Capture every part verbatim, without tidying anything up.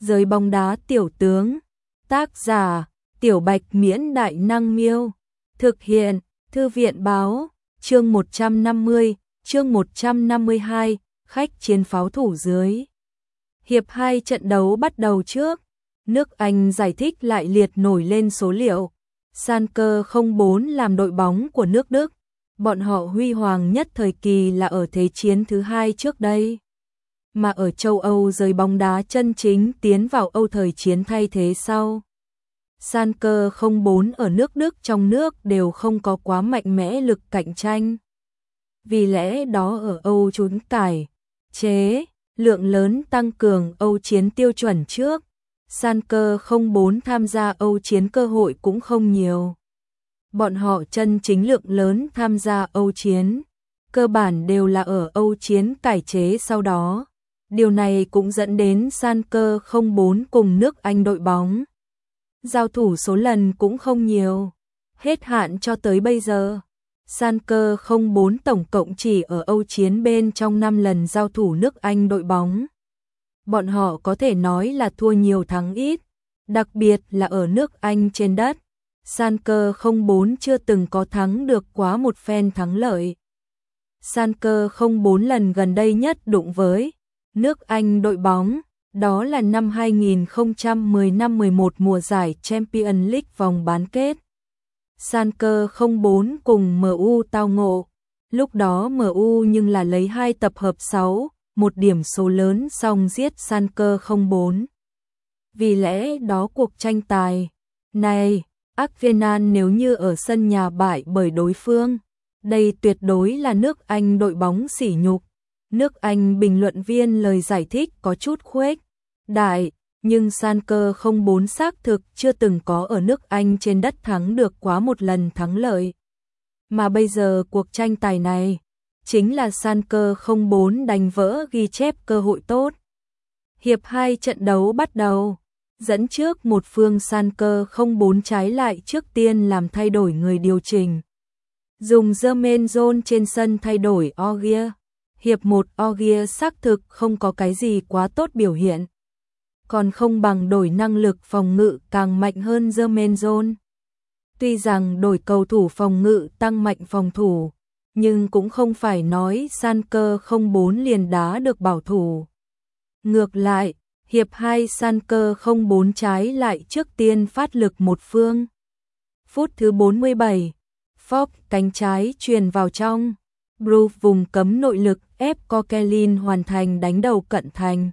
Giới bóng đá tiểu tướng. Tác giả: Tiểu Bạch Miễn Đại Năng Miêu. Thực hiện: Thư viện Báo. Chương một trăm năm mươi, chương một trăm năm mươi hai, khách chiến pháo thủ dưới. Hiệp hai trận đấu bắt đầu trước. Nước Anh giải thích lại liệt nổi lên số liệu. Schalke không bốn làm đội bóng của nước Đức. Bọn họ huy hoàng nhất thời kỳ là ở Thế chiến thứ hai trước đây. Mà ở châu Âu giới bóng đá chân chính tiến vào Âu thời chiến thay thế sau. Schalke không bốn ở nước Đức trong nước đều không có quá mạnh mẽ lực cạnh tranh. Vì lẽ đó ở Âu chúng cải, chế, lượng lớn tăng cường Âu chiến tiêu chuẩn trước. Schalke không bốn tham gia Âu chiến cơ hội cũng không nhiều. Bọn họ chân chính lượng lớn tham gia Âu chiến, cơ bản đều là ở Âu chiến cải chế sau đó. Điều này cũng dẫn đến Schalke không bốn cùng nước Anh đội bóng. Giao thủ số lần cũng không nhiều. Hết hạn cho tới bây giờ, Schalke không bốn tổng cộng chỉ ở Âu chiến bên trong năm lần giao thủ nước Anh đội bóng. Bọn họ có thể nói là thua nhiều thắng ít, đặc biệt là ở nước Anh trên đất. Schalke không bốn chưa từng có thắng được quá một phen thắng lợi. Schalke không bốn lần gần đây nhất đụng với nước Anh đội bóng, đó là năm hai nghìn không trăm mười lăm mười một mùa giải Champions League vòng bán kết. Schalke không bốn cùng em u tao ngộ, lúc đó em u nhưng là lấy hai tập hợp sáu, một điểm số lớn xong giết Schalke không bốn. Vì lẽ đó cuộc tranh tài này, Arsenal nếu như ở sân nhà bại bởi đối phương, đây tuyệt đối là nước Anh đội bóng sỉ nhục. Nước Anh bình luận viên lời giải thích có chút khuếch đại, nhưng Schalke không bốn xác thực chưa từng có ở nước Anh trên đất thắng được quá một lần thắng lợi. Mà bây giờ cuộc tranh tài này, chính là Schalke không bốn đánh vỡ ghi chép cơ hội tốt. Hiệp hai trận đấu bắt đầu, dẫn trước một phương Schalke không bốn trái lại trước tiên làm thay đổi người điều chỉnh. Dùng Jermaine trên sân thay đổi Ogier. Hiệp một Ogier xác thực không có cái gì quá tốt biểu hiện. Còn không bằng đổi năng lực phòng ngự càng mạnh hơn Jermaine. Tuy rằng đổi cầu thủ phòng ngự tăng mạnh phòng thủ, nhưng cũng không phải nói Schalke không bốn liền đá được bảo thủ. Ngược lại, hiệp hai Schalke không bốn trái lại trước tiên phát lực một phương. Phút thứ bốn mươi bảy, Fox cánh trái truyền vào trong. Bruce vùng cấm nội lực ép Coquelin hoàn thành đánh đầu cận thành.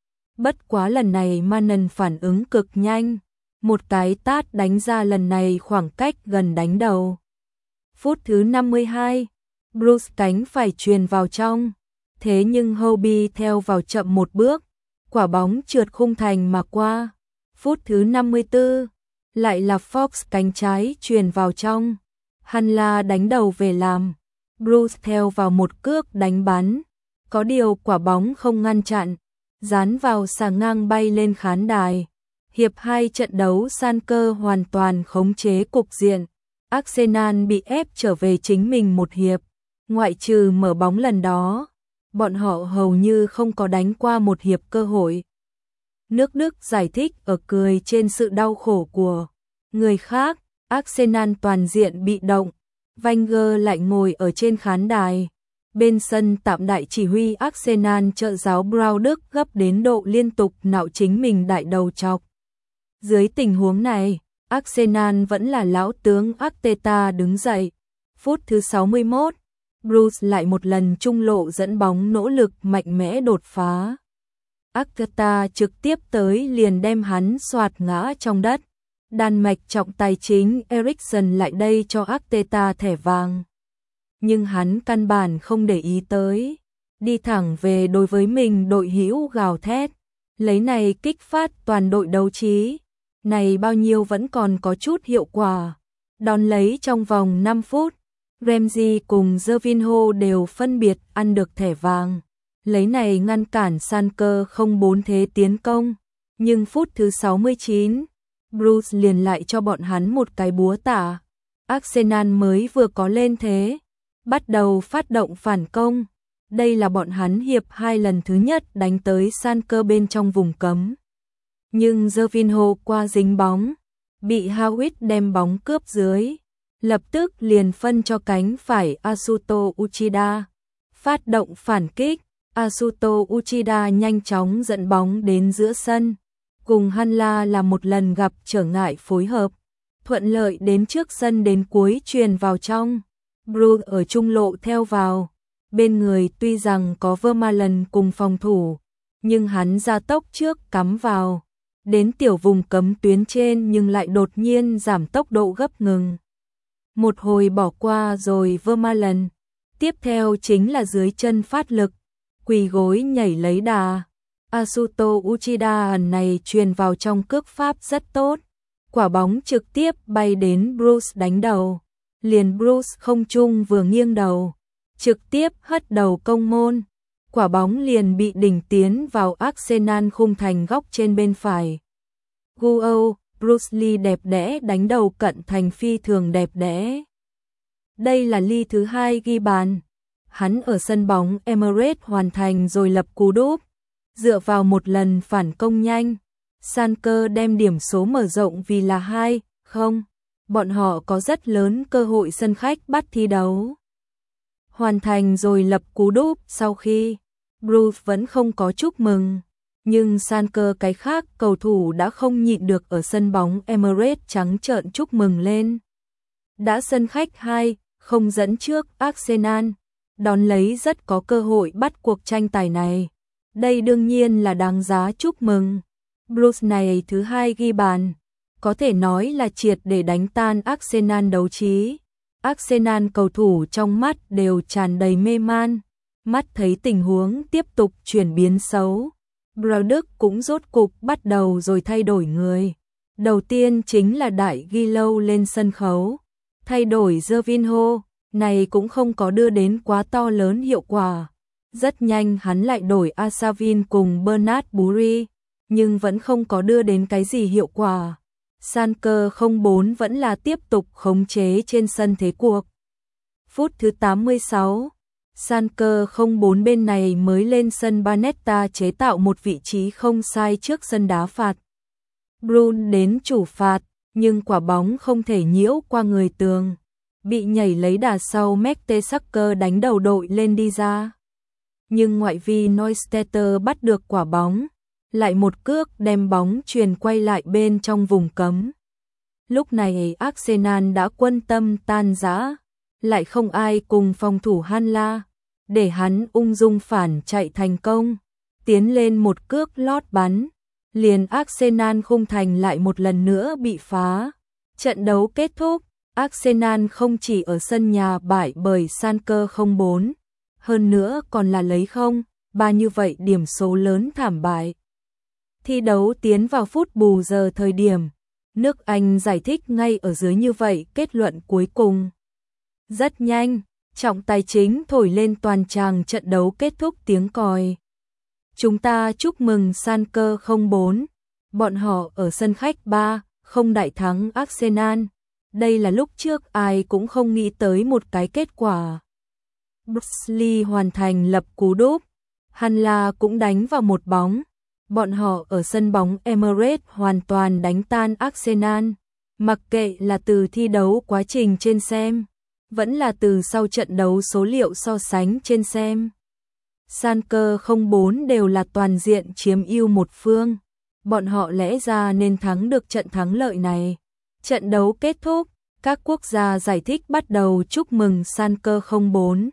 Bất quá lần này Manon phản ứng cực nhanh, một cái tát đánh ra lần này khoảng cách gần đánh đầu. Phút thứ năm mươi hai, Bruce cánh phải truyền vào trong, thế nhưng Hobie theo vào chậm một bước, quả bóng trượt khung thành mà qua. Phút thứ năm mươi tư, lại là Fox cánh trái truyền vào trong, Hanla đánh đầu về làm. Bruce theo vào một cước đánh bắn, có điều quả bóng không ngăn chặn, dán vào xà ngang bay lên khán đài. Hiệp hai trận đấu Schalke hoàn toàn khống chế cục diện, Arsenal bị ép trở về chính mình một hiệp, ngoại trừ mở bóng lần đó, bọn họ hầu như không có đánh qua một hiệp cơ hội. Nước Đức giải thích ở cười trên sự đau khổ của người khác, Arsenal toàn diện bị động. Wenger lại ngồi ở trên khán đài. Bên sân tạm đại chỉ huy Arsenal trợ giáo Brown Đức gấp đến độ liên tục nạo chính mình đại đầu chọc. Dưới tình huống này, Arsenal vẫn là lão tướng Arteta đứng dậy. Phút thứ sáu mươi mốt, Bruce lại một lần trung lộ dẫn bóng nỗ lực mạnh mẽ đột phá. Arteta trực tiếp tới liền đem hắn xoạt ngã trong đất. Đan Mạch trọng tài chính Eriksen lại đây cho Arteta thẻ vàng. Nhưng hắn căn bản không để ý tới, đi thẳng về đối với mình đội hữu gào thét, lấy này kích phát toàn đội đấu trí. Này bao nhiêu vẫn còn có chút hiệu quả. Đón lấy trong vòng năm phút, Ramsey cùng Gervinho đều phân biệt ăn được thẻ vàng. Lấy này ngăn cản Schalke không bốn thế tiến công. Nhưng phút thứ sáu mươi chín, Bruce liền lại cho bọn hắn một cái búa tạ. Arsenal mới vừa có lên thế, bắt đầu phát động phản công. Đây là bọn hắn hiệp hai lần thứ nhất đánh tới Schalke bên trong vùng cấm. nhưng Gervinho qua dính bóng, bị Howitt đem bóng cướp dưới, lập tức liền phân cho cánh phải Asuto Uchida. Phát động phản kích, Asuto Uchida nhanh chóng dẫn bóng đến giữa sân, cùng Hanla là một lần gặp trở ngại phối hợp, thuận lợi đến trước sân đến cuối truyền vào trong. Bruce ở trung lộ theo vào, bên người tuy rằng có Vermaelen cùng phòng thủ, nhưng hắn ra tốc trước cắm vào, đến tiểu vùng cấm tuyến trên nhưng lại đột nhiên giảm tốc độ gấp ngừng. Một hồi bỏ qua rồi Vermaelen, tiếp theo chính là dưới chân phát lực, quỳ gối nhảy lấy đà. Asuto Uchida này truyền vào trong cước pháp rất tốt, quả bóng trực tiếp bay đến Bruce đánh đầu, liền Bruce không trung vừa nghiêng đầu, trực tiếp hất đầu công môn, quả bóng liền bị đỉnh tiến vào Arsenal khung thành góc trên bên phải. Guo, Bruce Lee đẹp đẽ đánh đầu cận thành phi thường đẹp đẽ. Đây là Lee thứ hai ghi bàn. Hắn ở sân bóng Emirates hoàn thành rồi lập cú đúp. Dựa vào một lần phản công nhanh, Sanker đem điểm số mở rộng vì là hai không. Bọn họ có rất lớn cơ hội sân khách bắt thi đấu. Hoàn thành rồi lập cú đúp sau khi Bruce vẫn không có chúc mừng, nhưng Sanker cái khác cầu thủ đã không nhịn được ở sân bóng Emirates trắng trợn chúc mừng lên. Đã sân khách hai không dẫn trước Arsenal, đón lấy rất có cơ hội bắt cuộc tranh tài này. Đây đương nhiên là đáng giá chúc mừng. Bruce này thứ hai ghi bàn, có thể nói là triệt để đánh tan Arsenal đấu trí. Arsenal cầu thủ trong mắt đều tràn đầy mê man, mắt thấy tình huống tiếp tục chuyển biến xấu. Brown Đức cũng rốt cục bắt đầu rồi thay đổi người. Đầu tiên chính là Đại Ghi Lâu lên sân khấu, thay đổi Gervinho, này cũng không có đưa đến quá to lớn hiệu quả. Rất nhanh hắn lại đổi Asavin cùng Bernard Buri, nhưng vẫn không có đưa đến cái gì hiệu quả. Sanker không bốn vẫn là tiếp tục khống chế trên sân thế cuộc. Phút thứ tám mươi sáu, Sanker không bốn bên này mới lên sân Banetta chế tạo một vị trí không sai trước sân đá phạt. Brun đến chủ phạt, nhưng quả bóng không thể nhiễu qua người tường, bị nhảy lấy đà sau Mertesacker đánh đầu đội lên đi ra. Nhưng ngoại vi Neustetter bắt được quả bóng, lại một cước đem bóng truyền quay lại bên trong vùng cấm. Lúc này Arsenal đã quân tâm tan rã, lại không ai cùng phòng thủ Hanla, để hắn ung dung phản chạy thành công, tiến lên một cước lót bắn, liền Arsenal khung thành lại một lần nữa bị phá. Trận đấu kết thúc, Arsenal không chỉ ở sân nhà bại bởi Sanker không bốn, hơn nữa còn là lấy không ba như vậy điểm số lớn thảm bại. Thi đấu tiến vào phút bù giờ thời điểm, nước Anh giải thích ngay ở dưới như vậy kết luận cuối cùng. Rất nhanh, trọng tài chính thổi lên toàn tràng trận đấu kết thúc tiếng còi. Chúng ta chúc mừng Sanker không bốn, bọn họ ở sân khách ba không đại thắng Arsenal. Đây là lúc trước ai cũng không nghĩ tới một cái kết quả. Bruce Lee hoàn thành lập cú đúp, Hanla cũng đánh vào một bóng. Bọn họ ở sân bóng Emirates hoàn toàn đánh tan Arsenal, mặc kệ là từ thi đấu quá trình trên xem, vẫn là từ sau trận đấu số liệu so sánh trên xem. Sanker không bốn đều là toàn diện chiếm ưu một phương, bọn họ lẽ ra nên thắng được trận thắng lợi này. Trận đấu kết thúc, các quốc gia giải thích bắt đầu chúc mừng Sanker không bốn.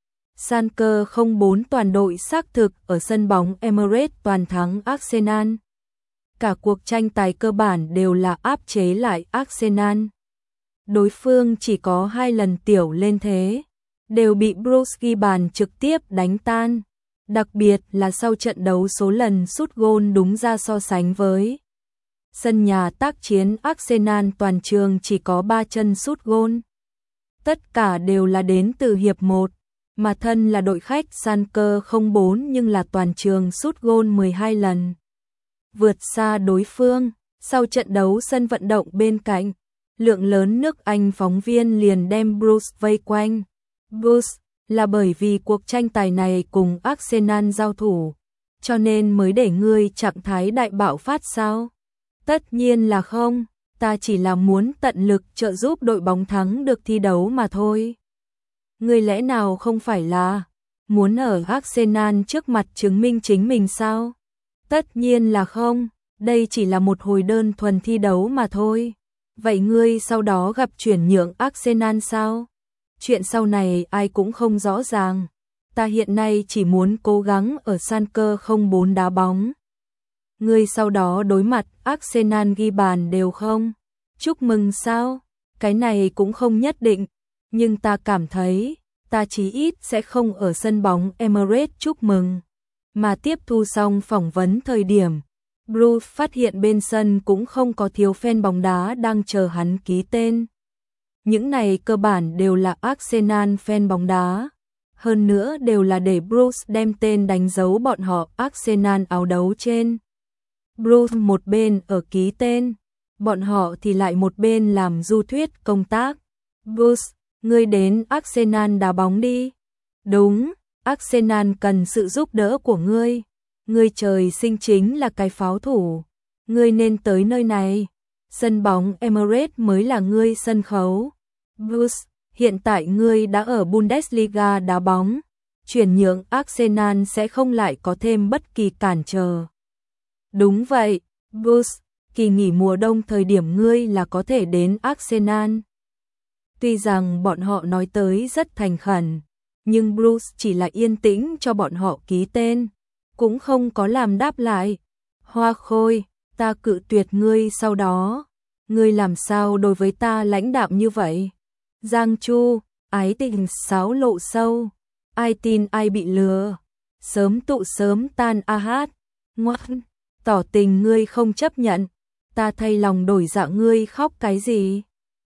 Sanker không bốn toàn đội xác thực ở sân bóng Emirates toàn thắng Arsenal. Cả cuộc tranh tài cơ bản đều là áp chế lại Arsenal. Đối phương chỉ có hai lần tiểu lên thế, đều bị Bruce ghi bàn trực tiếp đánh tan. Đặc biệt là sau trận đấu số lần sút gôn đúng ra so sánh với sân nhà tác chiến Arsenal toàn trường chỉ có ba chân sút gôn. Tất cả đều là đến từ hiệp một. Mà thân là đội khách Sanker không bốn nhưng là toàn trường sút gôn mười hai lần. Vượt xa đối phương, sau trận đấu sân vận động bên cạnh, lượng lớn nước Anh phóng viên liền đem Bruce vây quanh. Bruce là bởi vì cuộc tranh tài này cùng Arsenal giao thủ, cho nên mới để ngươi trạng thái đại bạo phát sao? Tất nhiên là không, ta chỉ là muốn tận lực trợ giúp đội bóng thắng được thi đấu mà thôi. Ngươi lẽ nào không phải là muốn ở Arsenal trước mặt chứng minh chính mình sao? Tất nhiên là không, đây chỉ là một hồi đơn thuần thi đấu mà thôi. Vậy ngươi sau đó gặp chuyển nhượng Arsenal sao? Chuyện sau này ai cũng không rõ ràng. Ta hiện nay chỉ muốn cố gắng ở Schalke không bốn đá bóng. Ngươi sau đó đối mặt Arsenal ghi bàn đều không? Chúc mừng sao? Cái này cũng không nhất định, nhưng ta cảm thấy ta chí ít sẽ không ở sân bóng Emirates chúc mừng. Mà tiếp thu xong phỏng vấn thời điểm, Bruce phát hiện bên sân cũng không có thiếu fan bóng đá đang chờ hắn ký tên. Những này cơ bản đều là Arsenal fan bóng đá. Hơn nữa đều là để Bruce đem tên đánh dấu bọn họ Arsenal áo đấu trên. Bruce một bên ở ký tên, bọn họ thì lại một bên làm du thuyết công tác. Bruce, ngươi đến Arsenal đá bóng đi. Đúng, Arsenal cần sự giúp đỡ của ngươi. Ngươi trời sinh chính là cái pháo thủ. Ngươi nên tới nơi này. Sân bóng Emirates mới là ngươi sân khấu. Bruce, hiện tại ngươi đã ở Bundesliga đá bóng. Chuyển nhượng Arsenal sẽ không lại có thêm bất kỳ cản trở. Đúng vậy, Bruce, kỳ nghỉ mùa đông thời điểm ngươi là có thể đến Arsenal. Tuy rằng bọn họ nói tới rất thành khẩn, nhưng Bruce chỉ là yên tĩnh cho bọn họ ký tên, cũng không có làm đáp lại. Hoa Khôi, ta cự tuyệt ngươi sau đó. Ngươi làm sao đối với ta lãnh đạm như vậy? Giang Chu, ái tình sáo lộ sâu. Ai tin ai bị lừa. Sớm tụ sớm tan a hát. Ngoan, tỏ tình ngươi không chấp nhận. Ta thay lòng đổi dạ ngươi khóc cái gì?